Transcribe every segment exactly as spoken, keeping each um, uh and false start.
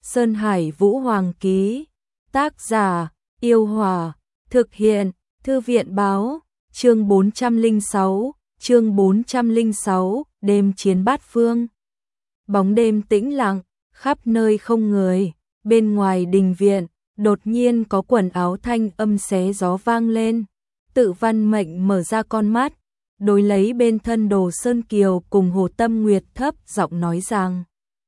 Sơn Hải Vũ Hoàng ký. Tác giả, Yêu Hòa. Thực hiện, Thư viện báo. Chương bốn trăm lẻ sáu, chương bốn trăm lẻ sáu, đêm chiến bát phương. Bóng đêm tĩnh lặng, khắp nơi không người. Bên ngoài đình viện, đột nhiên có quần áo thanh âm xé gió vang lên. Tự Văn Mệnh mở ra con mắt, đối lấy bên thân Đồ Sơn Kiều cùng Hồ Tâm Nguyệt thấp giọng nói rằng: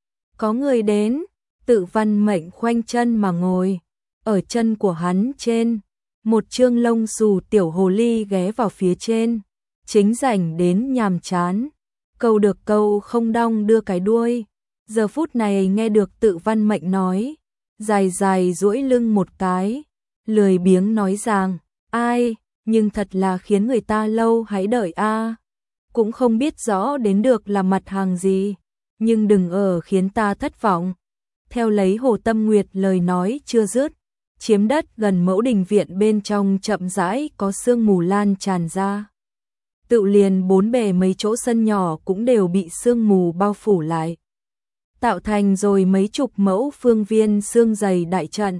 có người đến. Tự Văn Mệnh khoanh chân mà ngồi, ở chân của hắn trên, một trương lông xù tiểu hồ ly ghé vào phía trên, chính rảnh đến nhàm chán, câu được câu không đong đưa cái đuôi. Giờ phút này nghe được Tự Văn Mệnh nói, dài dài duỗi lưng một cái, lười biếng nói rằng: ai, nhưng thật là khiến người ta lâu hãy đợi a. Cũng không biết rõ đến được là mặt hàng gì, nhưng đừng ở khiến ta thất vọng. Theo lấy Hồ Tâm Nguyệt lời nói chưa dứt, chiếm đất gần mẫu đình viện bên trong chậm rãi có sương mù lan tràn ra. Tự liền bốn bề mấy chỗ sân nhỏ cũng đều bị sương mù bao phủ lại, tạo thành rồi mấy chục mẫu phương viên sương dày đại trận.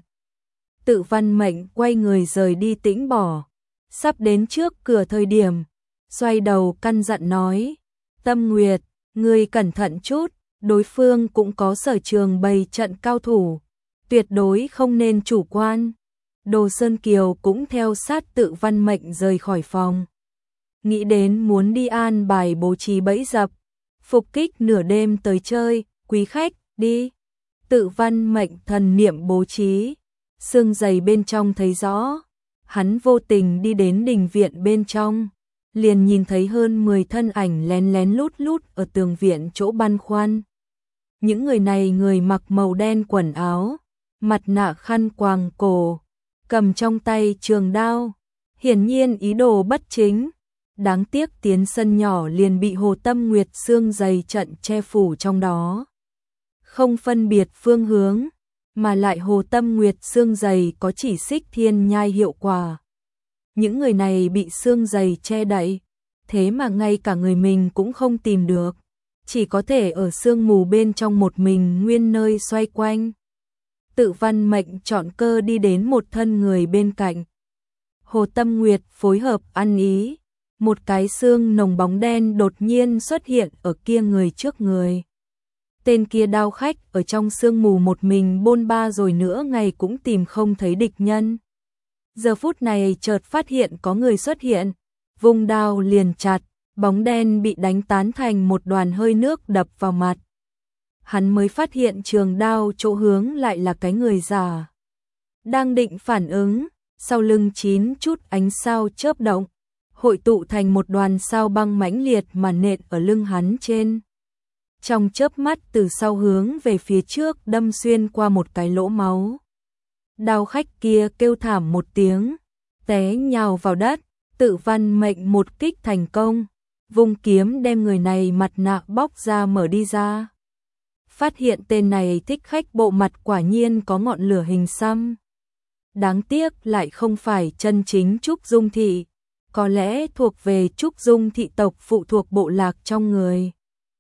Tự Văn Mệnh quay người rời đi Tĩnh Bỏ, sắp đến trước cửa thời điểm, xoay đầu căn dặn nói: Tâm Nguyệt, ngươi cẩn thận chút, đối phương cũng có sở trường bày trận cao thủ, tuyệt đối không nên chủ quan. Đồ Sơn Kiều cũng theo sát Tự Văn Mệnh rời khỏi phòng, nghĩ đến muốn đi an bài bố trí bẫy dập, phục kích nửa đêm tới chơi. Quý khách, đi. Tự Văn Mệnh thần niệm bố trí, sương dày bên trong thấy rõ. Hắn vô tình đi đến đình viện bên trong, liền nhìn thấy hơn mười thân ảnh lén lén lút lút ở tường viện chỗ băn khoăn. Những người này người mặc màu đen quần áo, mặt nạ khăn quàng cổ, cầm trong tay trường đao, hiển nhiên ý đồ bất chính. Đáng tiếc tiến sân nhỏ liền bị Hồ Tâm Nguyệt sương dày trận che phủ trong đó, không phân biệt phương hướng, mà lại Hồ Tâm Nguyệt sương dày có chỉ xích thiên nhai hiệu quả. Những người này bị sương dày che đậy, thế mà ngay cả người mình cũng không tìm được, chỉ có thể ở sương mù bên trong một mình nguyên nơi xoay quanh. Tự Văn Mệnh chọn cơ đi đến một thân người bên cạnh. Hồ Tâm Nguyệt phối hợp ăn ý, một cái xương nồng bóng đen đột nhiên xuất hiện ở kia người trước người. Tên kia đao khách ở trong sương mù một mình bôn ba rồi nữa ngày cũng tìm không thấy địch nhân. Giờ phút này chợt phát hiện có người xuất hiện, vung đao liền chặt, bóng đen bị đánh tán thành một đoàn hơi nước đập vào mặt. Hắn mới phát hiện trường đao chỗ hướng lại là cái người già. Đang định phản ứng, sau lưng chín chút ánh sao chớp động, hội tụ thành một đoàn sao băng mãnh liệt mà nện ở lưng hắn trên. Trong chớp mắt từ sau hướng về phía trước đâm xuyên qua một cái lỗ máu. Đao khách kia kêu thảm một tiếng, té nhào vào đất. Tự Văn Mệnh một kích thành công, vung kiếm đem người này mặt nạ bóc ra mở đi ra. Phát hiện tên này thích khách bộ mặt quả nhiên có ngọn lửa hình xăm. Đáng tiếc lại không phải chân chính Trúc Dung Thị, có lẽ thuộc về Trúc Dung Thị tộc phụ thuộc bộ lạc trong người.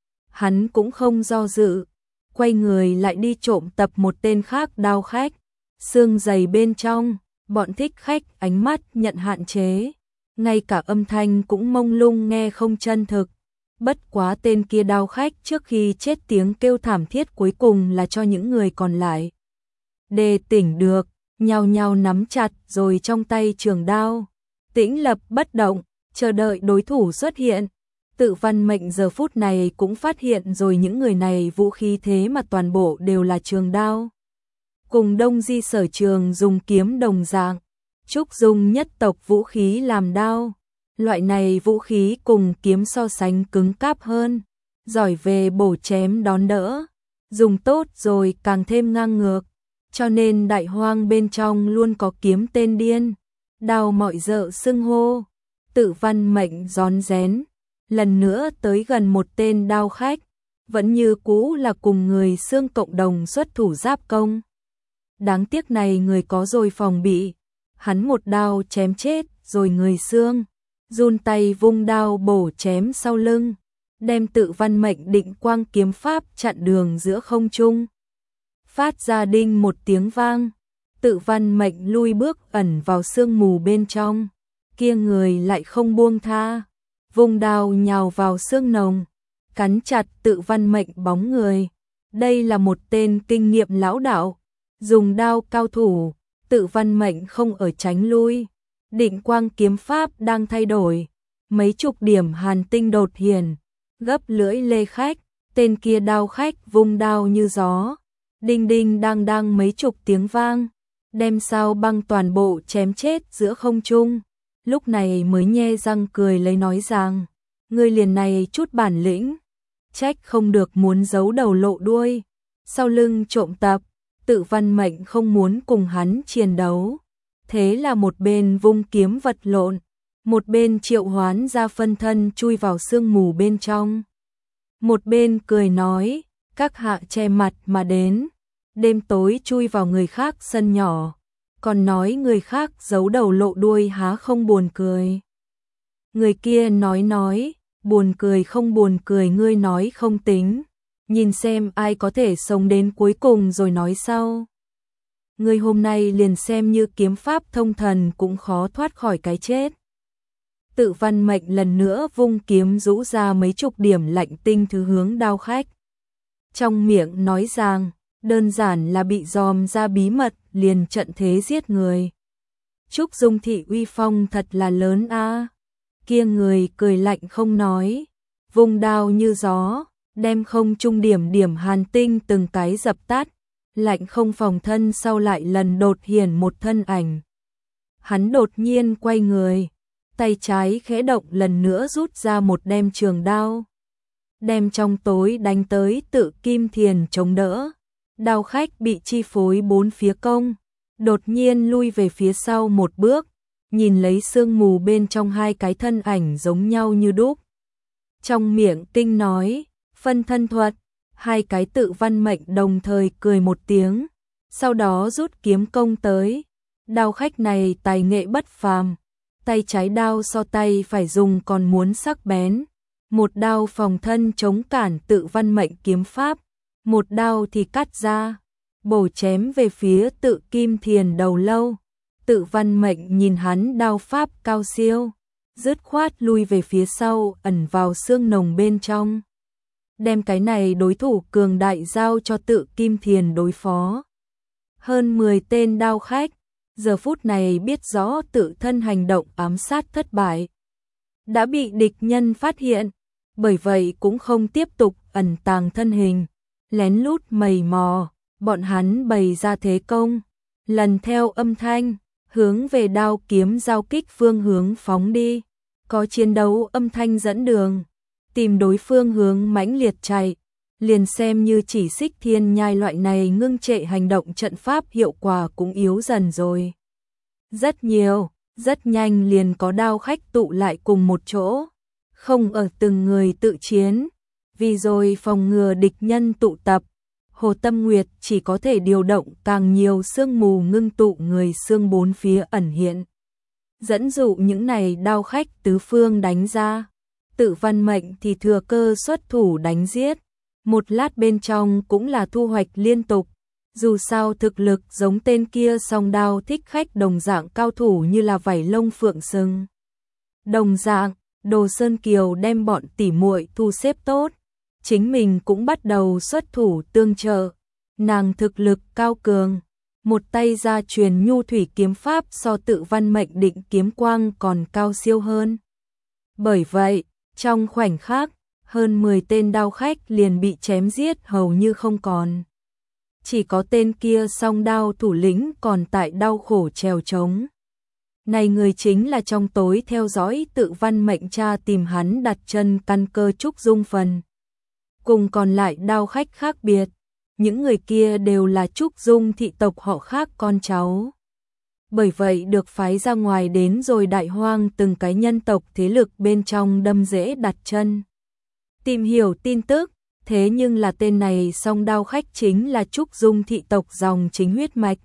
Hắn cũng không do dự, quay người lại đi trộm tập một tên khác đao khách. Sương dày bên trong, bọn thích khách ánh mắt nhận hạn chế, ngay cả âm thanh cũng mông lung nghe không chân thực. Bất quá tên kia đao khách trước khi chết tiếng kêu thảm thiết cuối cùng là cho những người còn lại đề tỉnh được, nhao nhao nắm chặt rồi trong tay trường đao, tĩnh lập bất động, chờ đợi đối thủ xuất hiện. Tự Văn Mệnh giờ phút này cũng phát hiện rồi những người này vũ khí thế mà toàn bộ đều là trường đao. Cùng Đông Di sở trường dùng kiếm đồng dạng, Trúc Dung nhất tộc vũ khí làm đao. Loại này vũ khí cùng kiếm so sánh cứng cáp hơn, giỏi về bổ chém đón đỡ, dùng tốt rồi càng thêm ngang ngược. Cho nên đại hoang bên trong luôn có kiếm tên điên, đao mọi dợ xưng hô. Tự Văn Mệnh rón rén, lần nữa tới gần một tên đao khách, vẫn như cũ là cùng người xương cộng đồng xuất thủ giáp công. Đáng tiếc này người có rồi phòng bị, hắn một đao chém chết rồi người xương, run tay vung đao bổ chém sau lưng, đem Tự Văn Mệnh định quang kiếm pháp chặn đường giữa không trung. phát ra đinh một tiếng vang, Tự Văn Mệnh lui bước ẩn vào sương mù bên trong, kia người lại không buông tha, vùng đao nhào vào xương nồng, cắn chặt Tự Văn Mệnh bóng người. Đây là một tên kinh nghiệm lão đạo, dùng đao cao thủ, Tự Văn Mệnh không ở tránh lui. Định quang kiếm pháp đang thay đổi, mấy chục điểm hàn tinh đột hiện, gấp lưỡi lê khách, tên kia đao khách vung đao như gió, đinh đinh đang đang mấy chục tiếng vang, đem Sao Băng toàn bộ chém chết giữa không trung. Lúc này mới nhe răng cười lấy nói rằng, ngươi liền này chút bản lĩnh, trách không được muốn giấu đầu lộ đuôi, sau lưng trộm tập. Tự Văn Mệnh không muốn cùng hắn chiến đấu, thế là một bên vung kiếm vật lộn, một bên triệu hoán ra phân thân chui vào sương mù bên trong. Một bên cười nói, các hạ che mặt mà đến, đêm tối chui vào người khác sân nhỏ, còn nói người khác giấu đầu lộ đuôi há không buồn cười. Người kia nói nói, buồn cười không buồn cười ngươi nói không tính, nhìn xem ai có thể sống đến cuối cùng rồi nói sau. Ngươi hôm nay liền xem như kiếm pháp thông thần cũng khó thoát khỏi cái chết. Tự Văn Mệnh lần nữa vung kiếm rũ ra mấy chục điểm lạnh tinh thứ hướng đao khách. Trong miệng nói rằng, đơn giản là bị dòm ra bí mật liền trận thế giết người. Trúc Dung thị uy phong thật là lớn a. Kia người cười lạnh không nói, vung đao như gió, đem không trung điểm điểm hàn tinh từng cái dập tắt, lạnh không phòng thân sau lại lần đột hiện một thân ảnh. Hắn đột nhiên quay người, tay trái khẽ động lần nữa rút ra một đem trường đao, đem trong tối đánh tới Tự Kim Thiền chống đỡ. Đao khách bị chi phối bốn phía công, đột nhiên lui về phía sau một bước, nhìn lấy sương mù bên trong hai cái thân ảnh giống nhau như đúc. Trong miệng kinh nói, phân thân thuật, hai cái Tự Văn Mệnh đồng thời cười một tiếng, sau đó rút kiếm công tới. Đao khách này tài nghệ bất phàm, tay trái đao so tay phải dùng còn muốn sắc bén, một đao phòng thân chống cản Tự Văn Mệnh kiếm pháp, một đao thì cắt ra, bổ chém về phía Tự Kim Thiền đầu lâu. Tự Văn Mệnh nhìn hắn đao pháp cao siêu, dứt khoát lui về phía sau ẩn vào sương nồng bên trong, đem cái này đối thủ cường đại giao cho Tự Kim Thiền đối phó. Hơn mười tên đao khách, giờ phút này biết rõ tự thân hành động ám sát thất bại, đã bị địch nhân phát hiện, bởi vậy cũng không tiếp tục ẩn tàng thân hình, lén lút mày mò, bọn hắn bày ra thế công, lần theo âm thanh, hướng về đao kiếm giao kích phương hướng phóng đi, có chiến đấu âm thanh dẫn đường, tìm đối phương hướng mãnh liệt chạy, liền xem như chỉ Xích Thiên Nhai loại này ngưng trệ hành động trận pháp hiệu quả cũng yếu dần rồi. Rất nhiều, rất nhanh liền có đao khách tụ lại cùng một chỗ, không ở từng người tự chiến, vì rồi phòng ngừa địch nhân tụ tập, Hồ Tâm Nguyệt chỉ có thể điều động càng nhiều sương mù ngưng tụ người xương bốn phía ẩn hiện, dẫn dụ những này đao khách tứ phương đánh ra. Tự Văn Mệnh thì thừa cơ xuất thủ đánh giết, một lát bên trong cũng là thu hoạch liên tục, dù sao thực lực giống tên kia song đao thích khách đồng dạng cao thủ như là vảy lông phượng sừng. Đồng dạng, Đồ Sơn Kiều đem bọn tỉ muội thu xếp tốt, chính mình cũng bắt đầu xuất thủ tương trợ, nàng thực lực cao cường, một tay gia truyền nhu thủy kiếm pháp so Tự Văn Mệnh định kiếm quang còn cao siêu hơn. Bởi vậy, trong khoảnh khắc, hơn mười tên đao khách liền bị chém giết hầu như không còn. Chỉ có tên kia song đao thủ lĩnh còn tại đau khổ trèo trống. Này người chính là trong tối theo dõi Tự Văn Mệnh tra tìm hắn đặt chân căn cơ Trúc Dung phần. Cùng còn lại đao khách khác biệt, những người kia đều là Trúc Dung thị tộc họ khác con cháu. Bởi vậy được phái ra ngoài đến rồi đại hoang từng cái nhân tộc thế lực bên trong đâm rễ đặt chân. Tìm hiểu tin tức, thế nhưng là tên này song đao khách chính là Trúc Dung thị tộc dòng chính huyết mạch.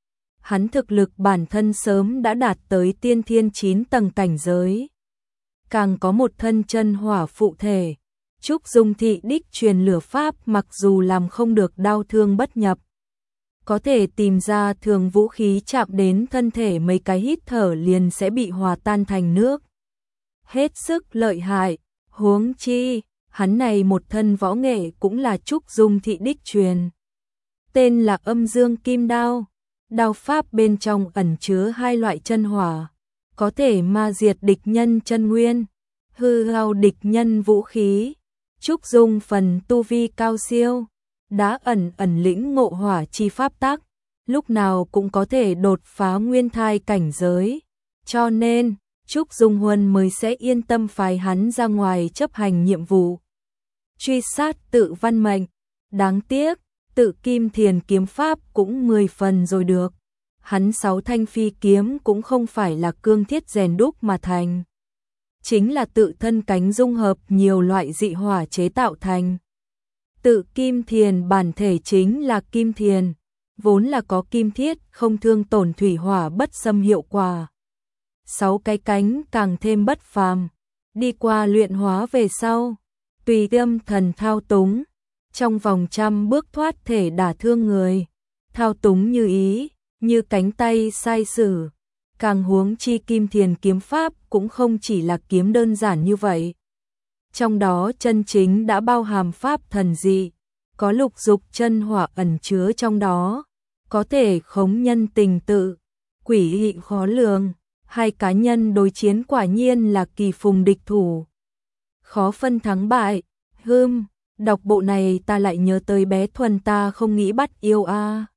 Hắn thực lực bản thân sớm đã đạt tới tiên thiên chín tầng cảnh giới. Càng có một thân chân hỏa phụ thể, Trúc Dung thị đích truyền lửa pháp mặc dù làm không được đao thương bất nhập, có thể tìm ra thường vũ khí chạm đến thân thể mấy cái hít thở liền sẽ bị hòa tan thành nước. Hết sức lợi hại, huống chi, hắn này một thân võ nghệ cũng là Trúc Dung thị đích truyền. Tên là Âm Dương Kim Đao, đao pháp bên trong ẩn chứa hai loại chân hỏa, có thể ma diệt địch nhân chân nguyên, hư hao địch nhân vũ khí. Trúc Dung phần tu vi cao siêu, đã ẩn ẩn lĩnh ngộ hỏa chi pháp tắc, lúc nào cũng có thể đột phá nguyên thai cảnh giới, cho nên Trúc Dung Huân mới sẽ yên tâm phái hắn ra ngoài chấp hành nhiệm vụ. Truy sát Tự Văn Mệnh, đáng tiếc, Tự Kim Thiền kiếm pháp cũng mười phần rồi được. Hắn sáu thanh phi kiếm cũng không phải là cương thiết rèn đúc mà thành, chính là tự thân cánh dung hợp nhiều loại dị hỏa chế tạo thành. Tự Kim Thiền bản thể chính là kim thiền, vốn là có kim thiết không thương tổn thủy hỏa bất xâm hiệu quả. Sáu cái cánh càng thêm bất phàm, đi qua luyện hóa về sau, tùy âm thần thao túng, trong vòng trăm bước thoát thể đả thương người, thao túng như ý, như cánh tay sai sử. Càng huống chi Kim Thiền kiếm pháp cũng không chỉ là kiếm đơn giản như vậy. Trong đó chân chính đã bao hàm pháp thần dị, có lục dục chân hỏa ẩn chứa trong đó, có thể khống nhân tình tự, quỷ dị khó lường. Hai cá nhân đối chiến quả nhiên là kỳ phùng địch thủ, khó phân thắng bại. Hừm, đọc bộ này ta lại nhớ tới bé Thuần ta không nghĩ bắt yêu a.